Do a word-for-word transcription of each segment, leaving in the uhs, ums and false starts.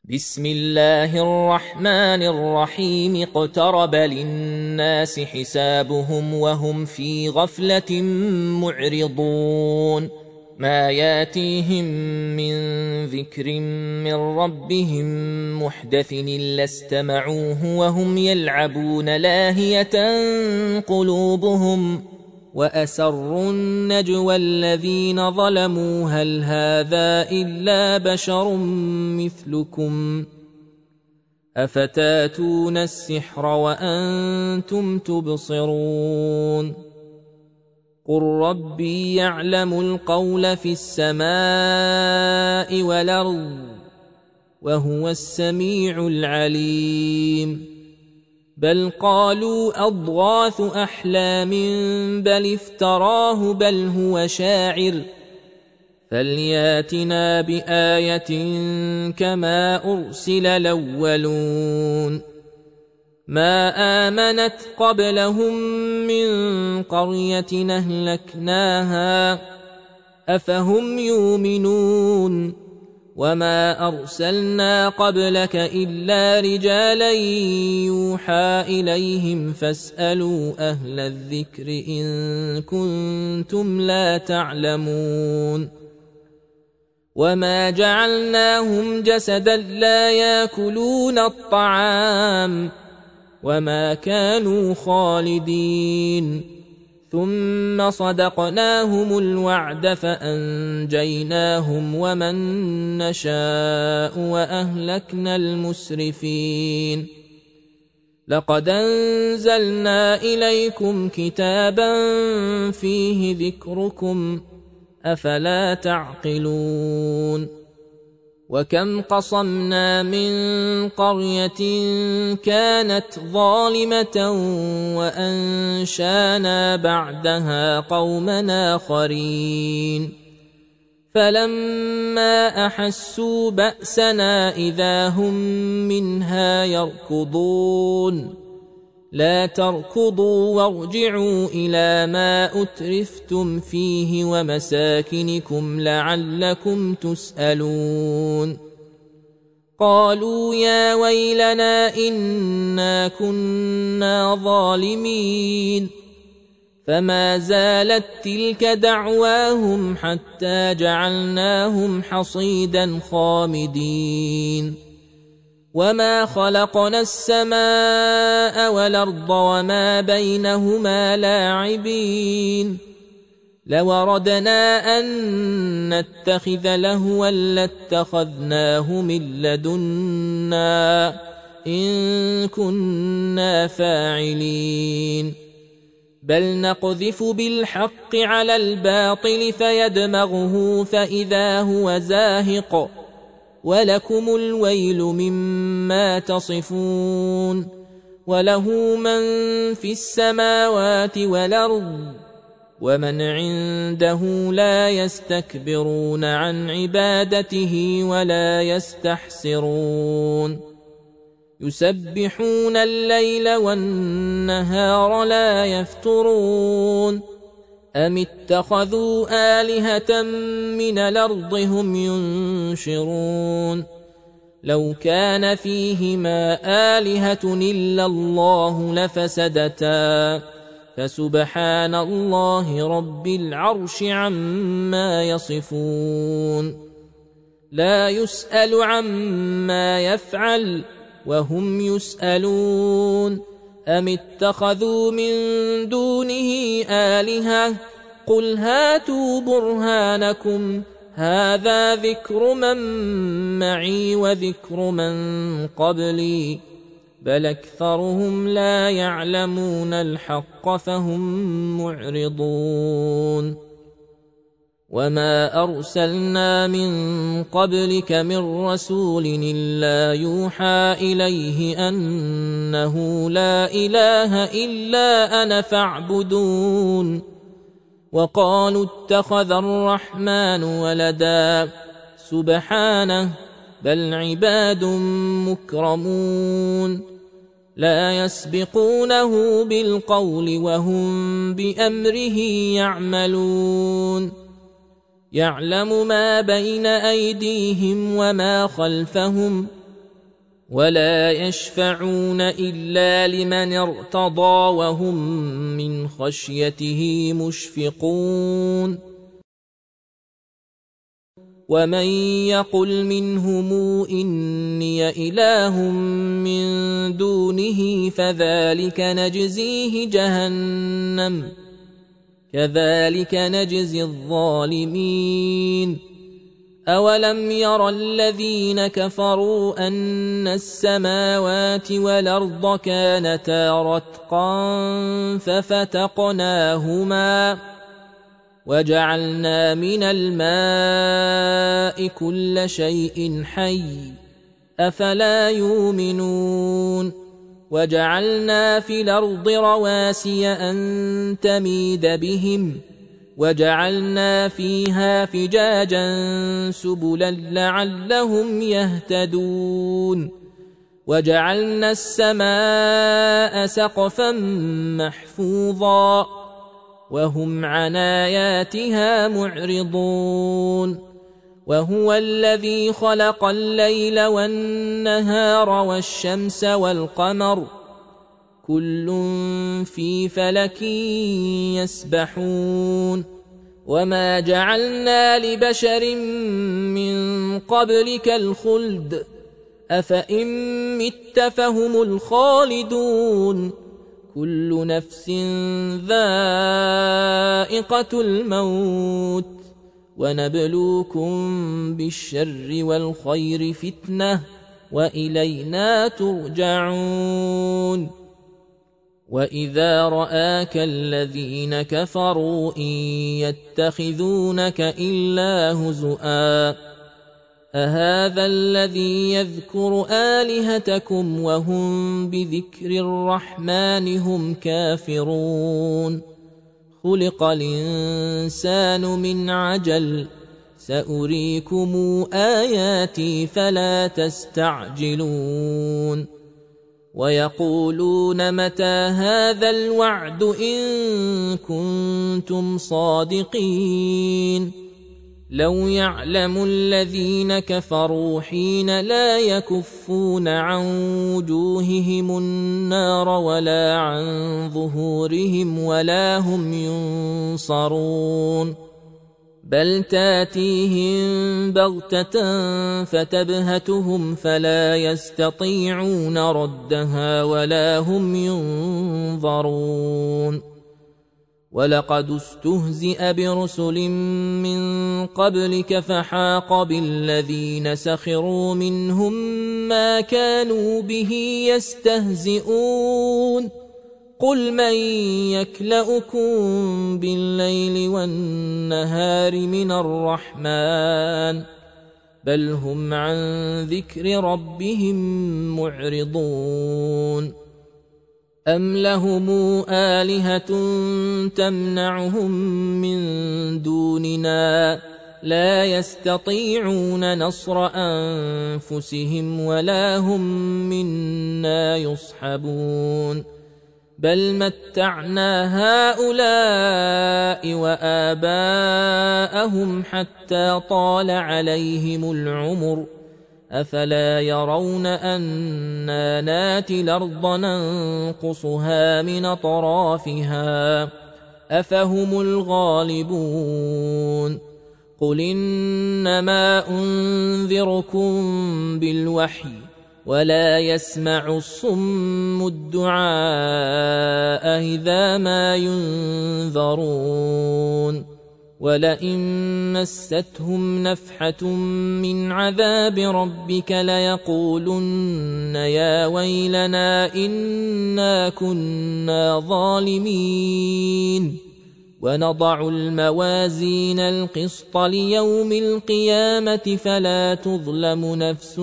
بسم الله الرحمن الرحيم اقترب للناس حسابهم وهم في غفلة معرضون ما ياتيهم من ذكر من ربهم محدث إلا استمعوه وهم يلعبون لاهية قلوبهم وأسروا النجوى الذين ظلموا هل هذا إلا بشر مثلكم أفتاتون السحر وأنتم تبصرون قل ربي يعلم القول في السماء والأرض وهو السميع العليم بل قالوا أضغاث أحلام بل افتراه بل هو شاعر فلياتنا بآية كما أرسل الأولون ما آمنت قبلهم من قرية أهلكناها أفهم يؤمنون وما أرسلنا قبلك إلا رجالا يوحى إليهم فاسألوا أهل الذكر إن كنتم لا تعلمون وما جعلناهم جسدا لا يأكلون الطعام وما كانوا خالدين ثم صدقناهم الوعد فأنجيناهم ومن نشاء وأهلكنا المسرفين لقد أنزلنا إليكم كتابا فيه ذكركم أفلا تعقلون وكم قصمنا من قرية كانت ظالمة وأنشانا بعدها قومنا آخرين فلما أحسوا بأسنا إذا هم منها يركضون لا تركضوا وارجعوا إلى ما أترفتم فيه ومساكنكم لعلكم تسألون قالوا يا ويلنا إنا كنا ظالمين فما زالت تلك دعواهم حتى جعلناهم حصيدا خامدين وما خلقنا السماء والأرض وما بينهما لاعبين لو أردنا أن نتخذ لهوا لاتخذناه من لدنا إن كنا فاعلين بل نقذف بالحق على الباطل فيدمغه فإذا هو زاهق ولكم الويل مما تصفون وله من في السماوات والأرض ومن عنده لا يستكبرون عن عبادته ولا يستحسرون يسبحون الليل والنهار لا يفترون أم اتخذوا آلهة من الأرض هم ينشرون لو كان فيهما آلهة إلا الله لفسدتا فسبحان الله رب العرش عما يصفون لا يسأل عما يفعل وهم يسألون أم اتخذوا من دونه آلهة قل هاتوا برهانكم هذا ذكر من معي وذكر من قبلي بل أكثرهم لا يعلمون الحق فهم معرضون وما أرسلنا من قبلك من رسول إلا يوحى إليه أنه لا إله إلا أنا فاعبدون وقالوا اتخذ الرحمن ولدا سبحانه بل عباد مكرمون لا يسبقونه بالقول وهم بأمره يعملون يعلم ما بين أيديهم وما خلفهم ولا يشفعون إلا لمن ارتضى وهم من خشيته مشفقون ومن يقل منهم إني إله من دونه فذلك نجزيه جهنم كذلك نجزي الظالمين أولم ير الذين كفروا أن السماوات والأرض كانتا رتقا ففتقناهما وجعلنا من الماء كل شيء حي أفلا يؤمنون وجعلنا في الأرض رواسي أن تميد بهم وجعلنا فيها فجاجا سبلا لعلهم يهتدون وجعلنا السماء سقفا محفوظا وهم عن آياتها معرضون وهو الذي خلق الليل والنهار والشمس والقمر كل في فلك يسبحون وما جعلنا لبشر من قبلك الخلد أفإن مت فهم الخالدون كل نفس ذائقة الموت ونبلوكم بالشر والخير فتنة وإلينا ترجعون وإذا رآك الذين كفروا إن يتخذونك إلا هزؤا أهذا الذي يذكر آلهتكم وهم بذكر الرحمن هم كافرون خلق الإنسان من عجل سأريكم آياتي فلا تستعجلون ويقولون متى هذا الوعد إن كنتم صادقين لو يعلم الذين كفروا حين لا يكفون عن وجوههم النار ولا عن ظهورهم ولا هم ينصرون بل تاتيهم بغتة فتبهتهم فلا يستطيعون ردها ولا هم ينظرون ولقد استهزئ برسل من قبلك فحاق بالذين سخروا منهم ما كانوا به يستهزئون قل من يكلؤكم بالليل والنهار من الرحمن بل هم عن ذكر ربهم معرضون أم لهم آلهة تمنعهم من دوننا لا يستطيعون نصر أنفسهم ولا هم منا يصحبون بل متعنا هؤلاء وآباءهم حتى طال عليهم العمر أفلا يرون أنا ناتي الأرض ننقصها من أطرافها أفهم الغالبون قل إنما أنذركم بالوحي ولا يسمع الصم الدعاء إذا ما ينذرون ولئن مستهم نفحة من عذاب ربك ليقولن يا ويلنا إنا كنا ظالمين ونضع الموازين القسط ليوم القيامة فلا تظلم نفس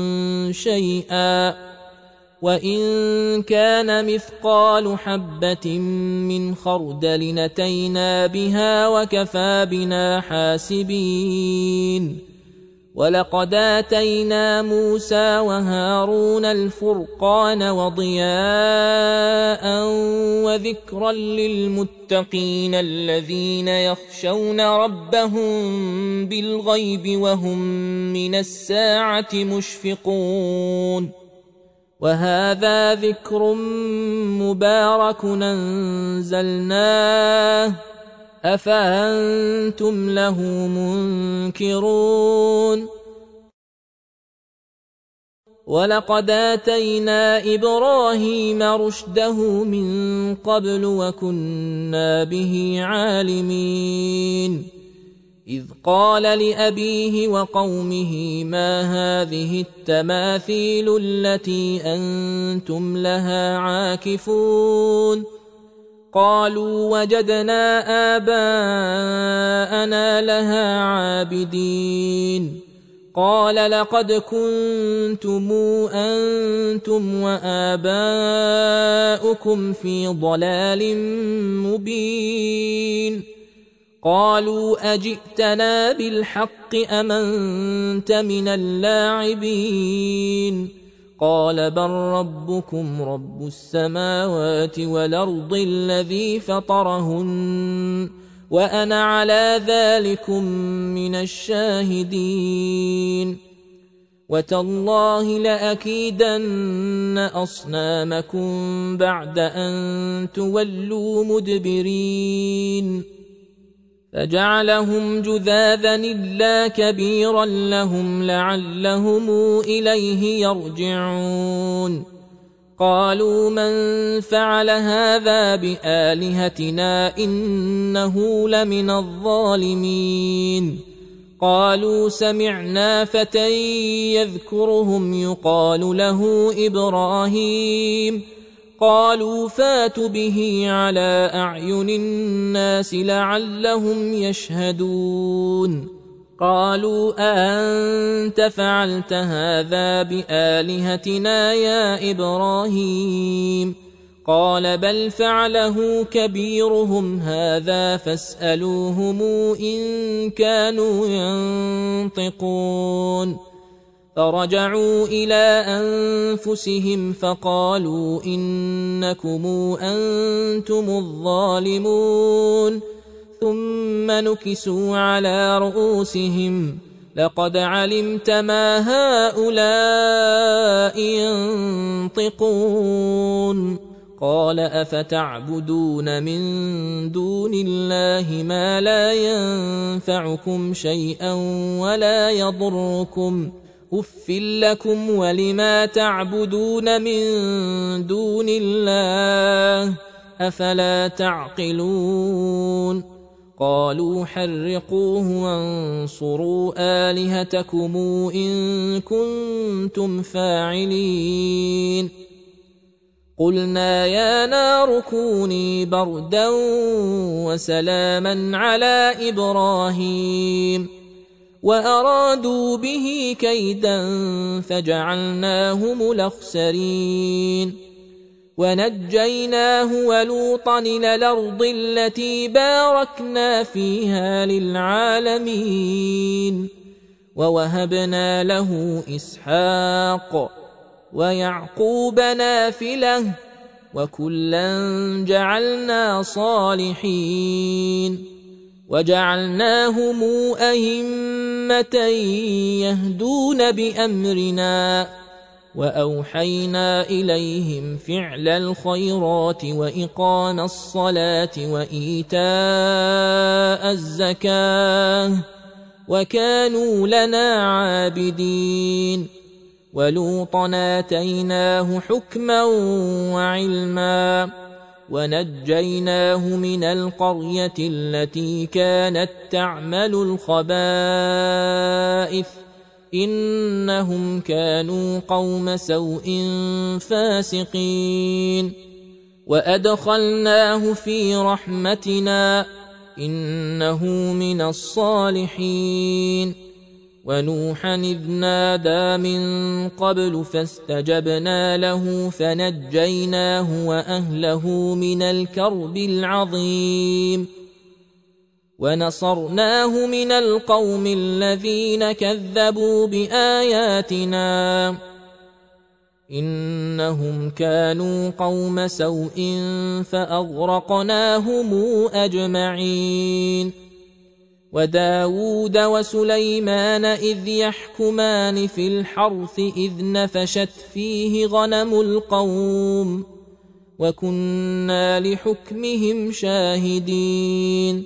شيئا وإن كان مثقال حبة من خردل أتينا بها وكفى بنا حاسبين ولقد آتينا موسى وهارون الفرقان وضياء وذكرا للمتقين الذين يخشون ربهم بالغيب وهم من الساعة مشفقون وهذا ذكر مبارك أنزلناه أفأنتم له منكرون ولقد آتينا إبراهيم رشده من قبل وكنا به عالمين إذ قال لأبيه وقومه ما هذه التماثيل التي أنتم لها عاكفون قالوا وجدنا آباءنا لها عابدين قال لقد كنتم أنتم وآباؤكم في ضلال مبين قالوا أجئتنا بالحق أم أنت من اللاعبين قال بل ربكم رب السماوات والأرض الذي فطرهن وأنا على ذلكم من الشاهدين وتالله لأكيدن أصنامكم بعد أن تولوا مدبرين فجعلهم جذاذا إلا كبيرا لهم لعلهم إليه يرجعون قالوا من فعل هذا بآلهتنا إنه لمن الظالمين قالوا سمعنا فتى يذكرهم يقال له إبراهيم قالوا فاتوا به على أعين الناس لعلهم يشهدون قالوا أأنت فعلت هذا بآلهتنا يا إبراهيم قال بل فعله كبيرهم هذا فاسألوهم إن كانوا ينطقون فرجعوا إلى أنفسهم فقالوا إنكم أنتم الظالمون ثم نكسوا على رؤوسهم لقد علمت ما هؤلاء ينطقون قال أفتعبدون من دون الله ما لا ينفعكم شيئا ولا يضركم أف لكم ولما تعبدون من دون الله أفلا تعقلون قالوا حرقوه وانصروا آلهتكم إن كنتم فاعلين قلنا يا نار كوني بردا وسلاما على إبراهيم وأرادوا به كيدا فجعلناهم الأخسرين ونجيناه ولوطا إلى الأرض التي باركنا فيها للعالمين ووهبنا له إسحاق ويعقوب نافلة وكلا جعلنا صالحين وجعلناهم أئمة يهدون بأمرنا وأوحينا إليهم فعل الخيرات وإقام الصلاة وإيتاء الزكاة وكانوا لنا عابدين ولوطا آتيناه حكما وعلما ونجيناه من القرية التي كانت تعمل الخبائث إنهم كانوا قوم سوء فاسقين وأدخلناه في رحمتنا إنه من الصالحين ونوحا إذ نادى من قبل فاستجبنا له فنجيناه وأهله من الكرب العظيم ونصرناه من القوم الذين كذبوا بآياتنا إنهم كانوا قوم سوء فأغرقناهم أجمعين وداود وسليمان إذ يحكمان في الحرث إذ نفشت فيه غنم القوم وكنا لحكمهم شاهدين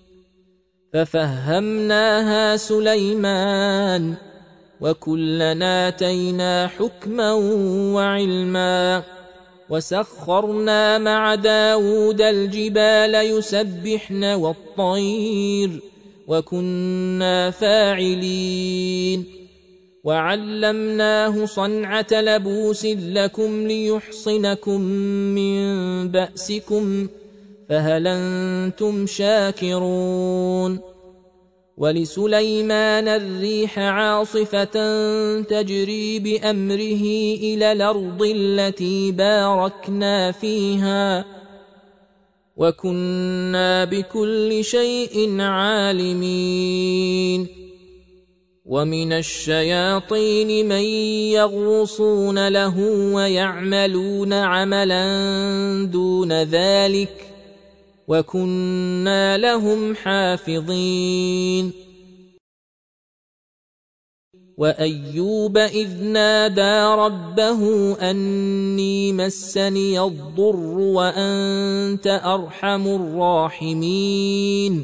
ففهمناها سليمان وكلنا آتينا حكما وعلما وسخرنا مع داود الجبال يسبحن والطير وكنا فاعلين وعلمناه صنعة لبوس لكم ليحصنكم من بأسكم فهل أنتم شاكرون ولسليمان الريح عاصفة تجري بأمره إلى الأرض التي باركنا فيها وكنا بكل شيء عالمين ومن الشياطين من يغوصون له ويعملون عملا دون ذلك وكنا لهم حافظين وأيوب إذ نادى ربه أني مسني الضر وأنت أرحم الراحمين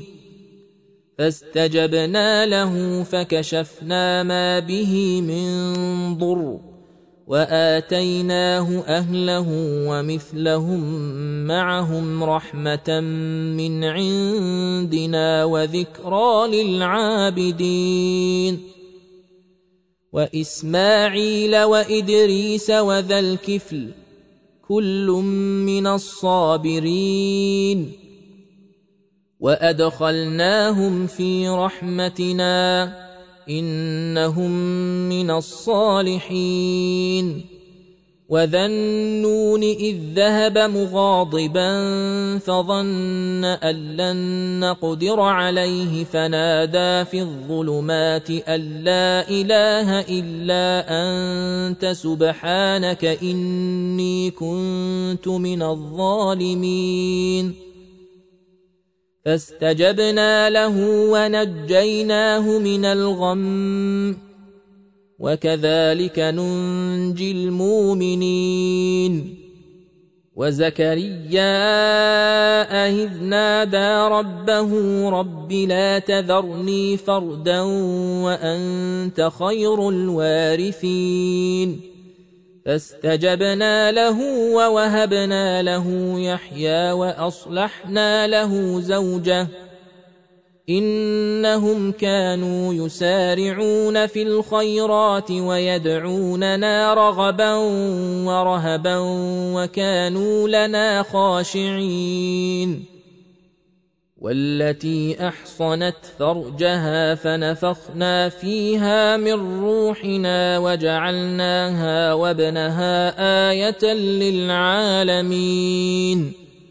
فاستجبنا له فكشفنا ما به من ضر وآتيناه أهله ومثلهم معهم رحمة من عندنا وذكرى للعابدين وإسماعيل وإدريس وذا الكفل كل من الصابرين وأدخلناهم في رحمتنا إنهم من الصالحين وذا النون إذ ذهب مغاضبا فظن أن لن نقدر عليه فنادى في الظلمات أن لا إله إلا أنت سبحانك إني كنت من الظالمين فاستجبنا له ونجيناه من الغم وكذلك ننجي المؤمنين وزكريا إذ نادى ربه رب لا تذرني فردا وأنت خير الوارثين فاستجبنا له ووهبنا له يحيى وأصلحنا له زوجه إنهم كانوا يسارعون في الخيرات ويدعوننا رغبا ورهبا وكانوا لنا خاشعين والتي أحصنت فرجها فنفخنا فيها من روحنا وجعلناها وابنها آية للعالمين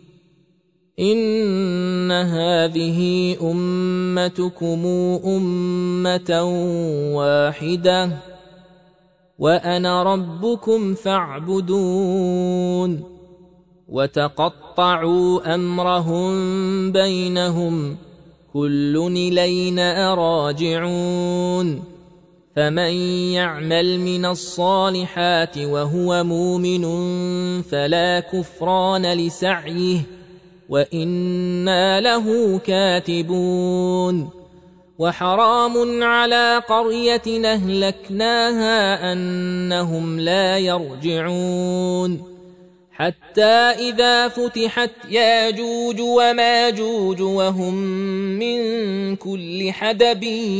إن هذه أمتكم أمة واحدة وأنا ربكم فاعبدون وتقطعوا أمرهم بينهم كل إلينا راجعون فمن يعمل من الصالحات وهو مؤمن فلا كفران لسعيه وإنا له كاتبون وحرام على قرية أهلكناها أنهم لا يرجعون حتى إذا فتحت ياجوج وماجوج وهم من كل حدب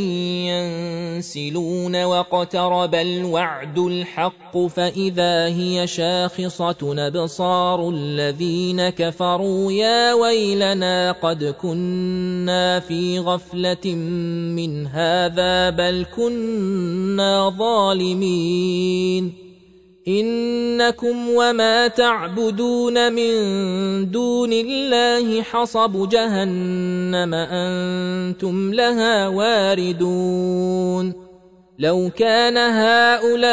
ينسلون واقترب الوعد الحق فإذا هي شاخصة أبصار الذين كفروا يا ويلنا قد كنا في غفلة من هذا بل كنا ظالمين إنكم وما تعبدون من دون الله حصب جهنم أنتم لها واردون لو كان هؤلاء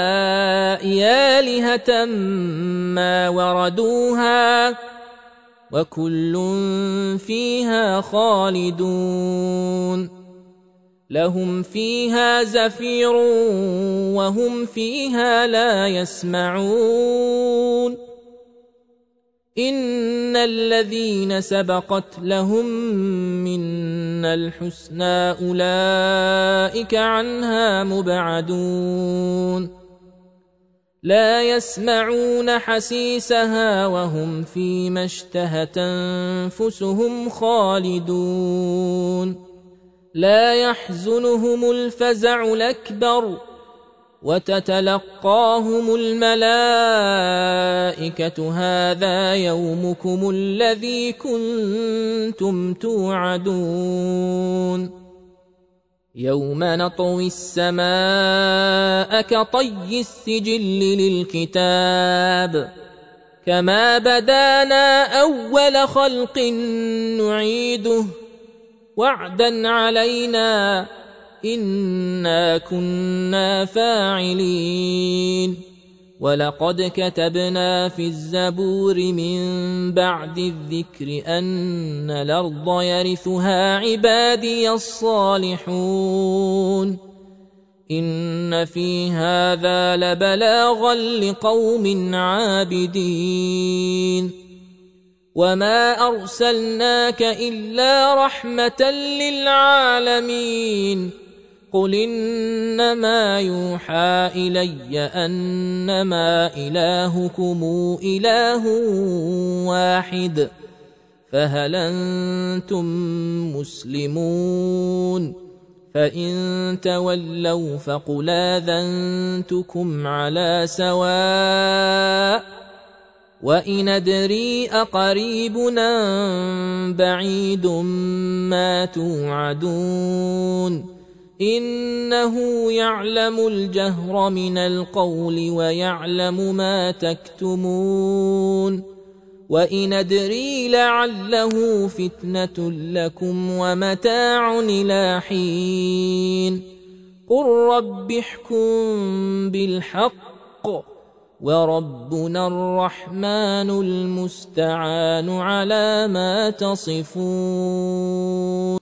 آلهة ما وردوها وكل فيها خالدون لهم فيها زفير وهم فيها لا يسمعون إن الذين سبقت لهم منا الحسنى أولئك عنها مبعدون لا يسمعون حسيسها وهم فيما اشتهت أنفسهم خالدون لا يحزنهم الفزع الأكبر وتتلقاهم الملائكة هذا يومكم الذي كنتم توعدون يوم نطوي السماء كطي السجل للكتاب كما بدانا أول خلق نعيده وعدا علينا إنا كنا فاعلين ولقد كتبنا في الزبور من بعد الذكر أن الأرض يرثها عبادي الصالحون إن في هذا لبلاغا لقوم عابدين وما أرسلناك إلا رحمة للعالمين قل إنما يوحى إلي أنما إلهكم إله واحد فهل أنتم مسلمون فإن تولوا فقل آذنتكم على سواء وإن أدري أقريب أم بعيد ما توعدون إنه يعلم الجهر من القول ويعلم ما تكتمون وإن أدري لعله فتنة لكم ومتاع إلى حين قل رب احكم بالحق وربنا الرحمن المستعان على ما تصفون.